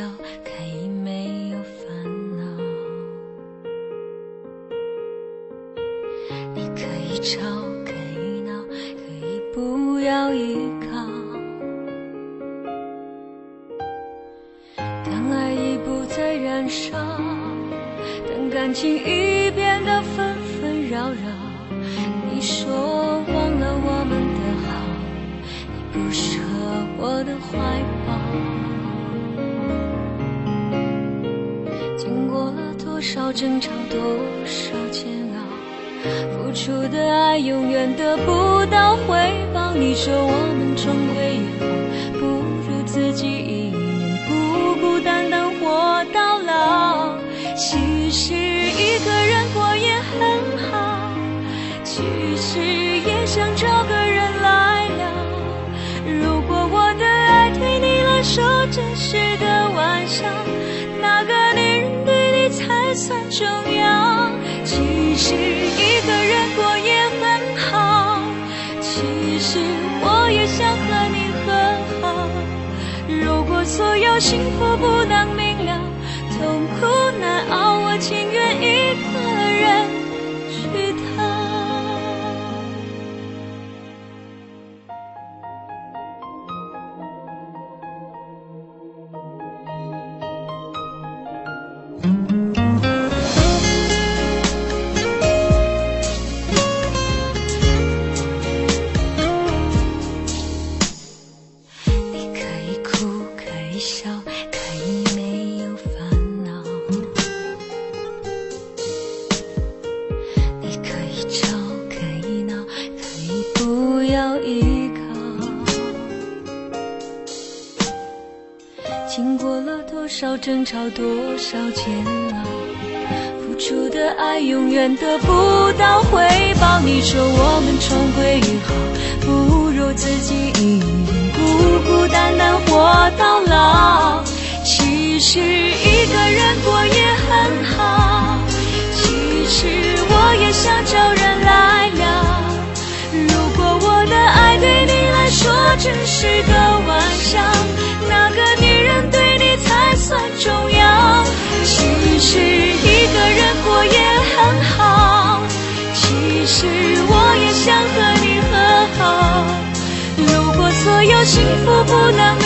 可以没有烦恼，你可以吵，可以闹，可以不要依靠。当爱已不再燃烧，当感情已变得纷纷扰扰，你说忘了我们的好，你不适合我的怀抱。经过了多少争吵，多少煎熬，付出的爱永远得不到回报。你说我们重归于好，不如自己一人孤孤单单活到老。其实一个人过也很好，其实也想找个人来聊。如果我的爱对你来说只是个玩笑，哪个女人对你才算重要？其实一个人过也很好，其实我也想和你和好。如果所有幸福不能明了，痛苦难熬，我情愿一个人去逃。你可以哭，可以笑，可以没有烦恼，你可以吵，可以闹，可以不要依靠。经过了多少争吵，多少煎熬，付出的爱永远得不到回报。你说我们重归于好，不如自己一人孤孤单单活到老。其实一个人过也很好，其实我也想找人来聊。如果我的爱对你来说只是个玩笑，哪个女人对你才算重要？其实一个人过也很好，其实我也想和你和好。如果所有幸福不能